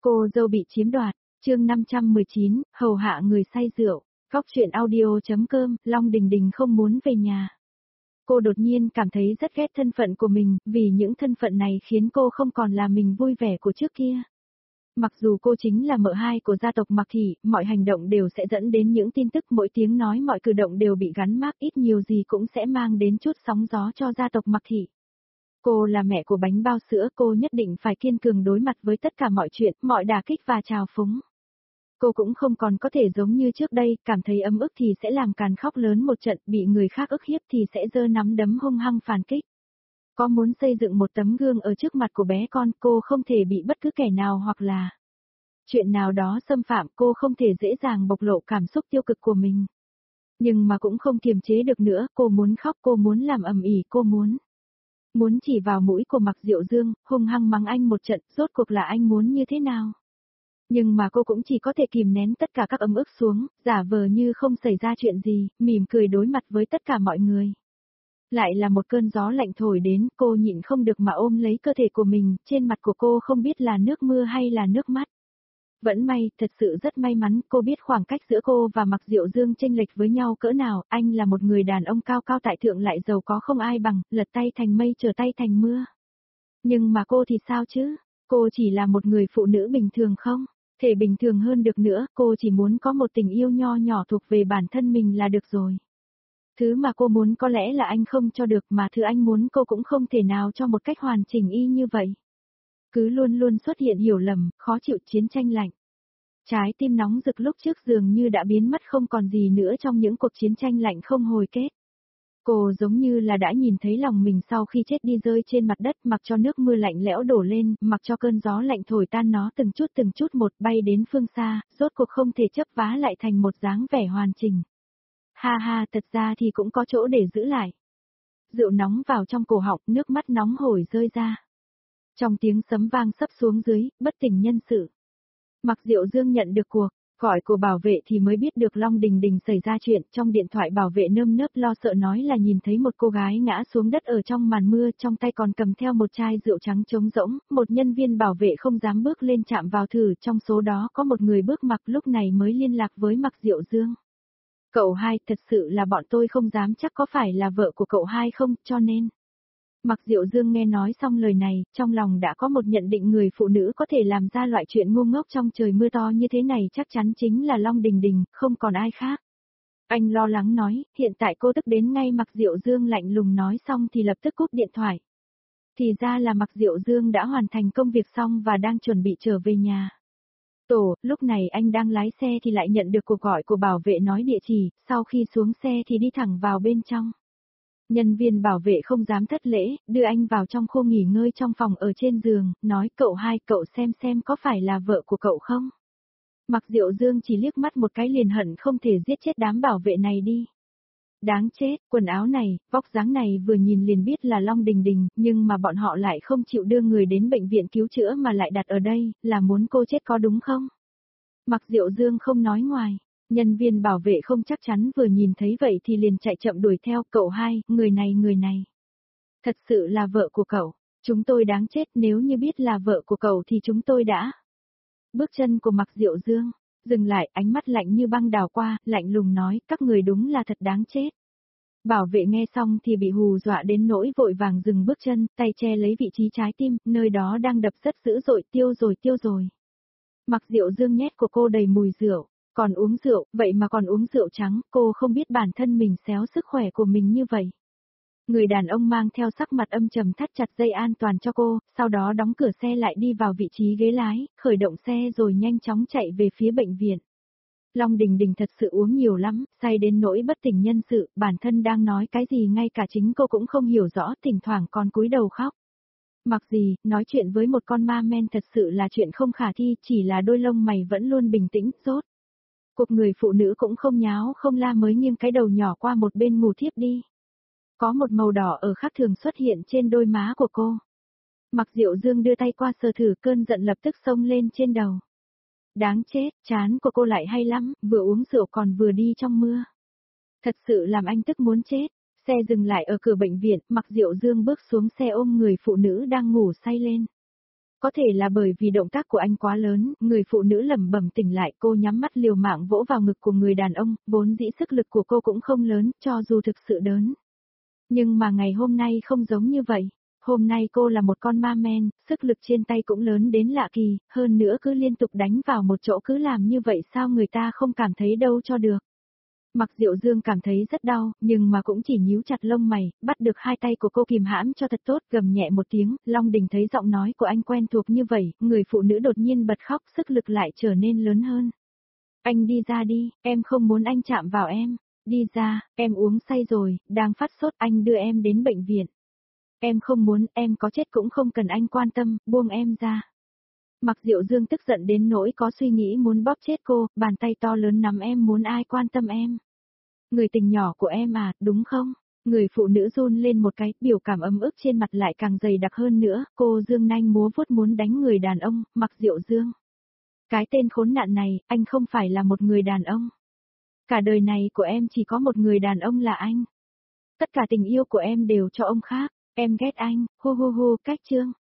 Cô dâu bị chiếm đoạt, chương 519, hầu hạ người say rượu, Cóc truyện audio.com, Long Đình Đình không muốn về nhà. Cô đột nhiên cảm thấy rất ghét thân phận của mình, vì những thân phận này khiến cô không còn là mình vui vẻ của trước kia. Mặc dù cô chính là mợ hai của gia tộc Mạc Thị, mọi hành động đều sẽ dẫn đến những tin tức, mỗi tiếng nói mọi cử động đều bị gắn mác, ít nhiều gì cũng sẽ mang đến chút sóng gió cho gia tộc Mạc Thị. Cô là mẹ của bánh bao sữa, cô nhất định phải kiên cường đối mặt với tất cả mọi chuyện, mọi đả kích và trào phúng. Cô cũng không còn có thể giống như trước đây, cảm thấy ấm ức thì sẽ làm càn khóc lớn một trận, bị người khác ức hiếp thì sẽ giơ nắm đấm hung hăng phản kích. Có muốn xây dựng một tấm gương ở trước mặt của bé con, cô không thể bị bất cứ kẻ nào hoặc là chuyện nào đó xâm phạm, cô không thể dễ dàng bộc lộ cảm xúc tiêu cực của mình. Nhưng mà cũng không kiềm chế được nữa, cô muốn khóc, cô muốn làm ầm ĩ, cô muốn chỉ vào mũi của Mạc Diệu Dương, hung hăng mắng anh một trận, rốt cuộc là anh muốn như thế nào. Nhưng mà cô cũng chỉ có thể kìm nén tất cả các ấm ức xuống, giả vờ như không xảy ra chuyện gì, mỉm cười đối mặt với tất cả mọi người. Lại là một cơn gió lạnh thổi đến, cô nhịn không được mà ôm lấy cơ thể của mình, trên mặt của cô không biết là nước mưa hay là nước mắt. Vẫn may, thật sự rất may mắn, cô biết khoảng cách giữa cô và Mạc Diệu Dương chênh lệch với nhau cỡ nào, anh là một người đàn ông cao cao tại thượng lại giàu có không ai bằng, lật tay thành mây trở tay thành mưa. Nhưng mà cô thì sao chứ? Cô chỉ là một người phụ nữ bình thường không? Thể bình thường hơn được nữa, cô chỉ muốn có một tình yêu nho nhỏ thuộc về bản thân mình là được rồi. Thứ mà cô muốn có lẽ là anh không cho được, mà thứ anh muốn cô cũng không thể nào cho một cách hoàn chỉnh y như vậy. Cứ luôn luôn xuất hiện hiểu lầm, khó chịu, chiến tranh lạnh. Trái tim nóng rực lúc trước dường như đã biến mất, không còn gì nữa trong những cuộc chiến tranh lạnh không hồi kết. Cô giống như là đã nhìn thấy lòng mình sau khi chết đi rơi trên mặt đất, mặc cho nước mưa lạnh lẽo đổ lên, mặc cho cơn gió lạnh thổi tan nó từng chút một bay đến phương xa, rốt cuộc không thể chấp vá lại thành một dáng vẻ hoàn chỉnh. Ha ha, thật ra thì cũng có chỗ để giữ lại. Rượu nóng vào trong cổ họng, nước mắt nóng hổi rơi ra. Trong tiếng sấm vang sấp xuống dưới, bất tỉnh nhân sự. Mạc Diệu Dương nhận được cuộc gọi của bảo vệ thì mới biết được Long Đình Đình xảy ra chuyện. Trong điện thoại bảo vệ nơm nớp lo sợ nói là nhìn thấy một cô gái ngã xuống đất ở trong màn mưa, trong tay còn cầm theo một chai rượu trắng trống rỗng, một nhân viên bảo vệ không dám bước lên chạm vào thử, trong số đó có một người bước mặc, lúc này mới liên lạc với Mạc Diệu Dương. Cậu hai, thật sự là bọn tôi không dám chắc có phải là vợ của cậu hai không, cho nên. Mạc Diệu Dương nghe nói xong lời này, trong lòng đã có một nhận định, người phụ nữ có thể làm ra loại chuyện ngu ngốc trong trời mưa to như thế này chắc chắn chính là Long Đình Đình, không còn ai khác. Anh lo lắng nói, hiện tại cô tức đến ngay. Mạc Diệu Dương lạnh lùng nói xong thì lập tức cúp điện thoại. Thì ra là Mạc Diệu Dương đã hoàn thành công việc xong và đang chuẩn bị trở về nhà. Lúc này anh đang lái xe thì lại nhận được cuộc gọi của bảo vệ nói địa chỉ, sau khi xuống xe thì đi thẳng vào bên trong. Nhân viên bảo vệ không dám thất lễ, đưa anh vào trong khu nghỉ ngơi trong phòng ở trên giường, nói cậu hai, cậu xem có phải là vợ của cậu không? Mạc Diệu Dương chỉ liếc mắt một cái liền hận không thể giết chết đám bảo vệ này đi. Đáng chết, quần áo này, vóc dáng này vừa nhìn liền biết là Long Đình Đình, nhưng mà bọn họ lại không chịu đưa người đến bệnh viện cứu chữa mà lại đặt ở đây, là muốn cô chết có đúng không? Mạc Diệu Dương không nói ngoài. Nhân viên bảo vệ không chắc chắn vừa nhìn thấy vậy thì liền chạy chậm đuổi theo, cậu hai, người này. Thật sự là vợ của cậu, chúng tôi đáng chết, nếu như biết là vợ của cậu thì chúng tôi đã. Bước chân của Mạc Diệu Dương dừng lại, ánh mắt lạnh như băng đảo qua, lạnh lùng nói, các người đúng là thật đáng chết. Bảo vệ nghe xong thì bị hù dọa đến nỗi vội vàng dừng bước chân, tay che lấy vị trí trái tim, nơi đó đang đập rất dữ dội, tiêu rồi. Mạc Diệu Dương nhét của cô đầy mùi rượu. Còn uống rượu, vậy mà còn uống rượu trắng, cô không biết bản thân mình xéo sức khỏe của mình như vậy. Người đàn ông mang theo sắc mặt âm trầm thắt chặt dây an toàn cho cô, sau đó đóng cửa xe lại đi vào vị trí ghế lái, khởi động xe rồi nhanh chóng chạy về phía bệnh viện. Long Đình Đình thật sự uống nhiều lắm, say đến nỗi bất tỉnh nhân sự, bản thân đang nói cái gì ngay cả chính cô cũng không hiểu rõ, thỉnh thoảng còn cúi đầu khóc. Mặc gì, nói chuyện với một con ma men thật sự là chuyện không khả thi, chỉ là đôi lông mày vẫn luôn bình tĩnh, rốt cuộc người phụ nữ cũng không nháo không la mới nghiêng cái đầu nhỏ qua một bên ngủ thiếp đi. Có một màu đỏ ở khác thường xuất hiện trên đôi má của cô. Mạc Diệu Dương đưa tay qua sờ thử, cơn giận lập tức xông lên trên đầu. Đáng chết, trán của cô lại hay lắm, vừa uống rượu còn vừa đi trong mưa. Thật sự làm anh tức muốn chết. Xe dừng lại ở cửa bệnh viện, Mạc Diệu Dương bước xuống xe ôm người phụ nữ đang ngủ say lên. Có thể là bởi vì động tác của anh quá lớn, người phụ nữ lẩm bẩm tỉnh lại, cô nhắm mắt liều mạng vỗ vào ngực của người đàn ông, vốn dĩ sức lực của cô cũng không lớn, cho dù thực sự đớn. Nhưng mà ngày hôm nay không giống như vậy. Hôm nay cô là một con ma men, sức lực trên tay cũng lớn đến lạ kỳ, hơn nữa cứ liên tục đánh vào một chỗ, cứ làm như vậy sao người ta không cảm thấy đâu cho được. Mặc Diệu Dương cảm thấy rất đau, nhưng mà cũng chỉ nhíu chặt lông mày, bắt được hai tay của cô kìm hãm cho thật tốt, gầm nhẹ một tiếng, Long Đình thấy giọng nói của anh quen thuộc như vậy, người phụ nữ đột nhiên bật khóc, sức lực lại trở nên lớn hơn. Anh đi ra đi, em không muốn anh chạm vào em. Đi ra, em uống say rồi, đang phát sốt, anh đưa em đến bệnh viện. Em không muốn, em có chết cũng không cần anh quan tâm, buông em ra. Mặc Diệu Dương tức giận đến nỗi có suy nghĩ muốn bóp chết cô, bàn tay to lớn nắm em, muốn ai quan tâm em. Người tình nhỏ của em à, đúng không? Người phụ nữ run lên một cái, biểu cảm ấm ức trên mặt lại càng dày đặc hơn nữa, cô dương nanh múa vuốt muốn đánh người đàn ông, Mặc Diệu Dương. Cái tên khốn nạn này, anh không phải là một người đàn ông. Cả đời này của em chỉ có một người đàn ông là anh. Tất cả tình yêu của em đều cho ông khác, em ghét anh, hu hu hu, cách chương.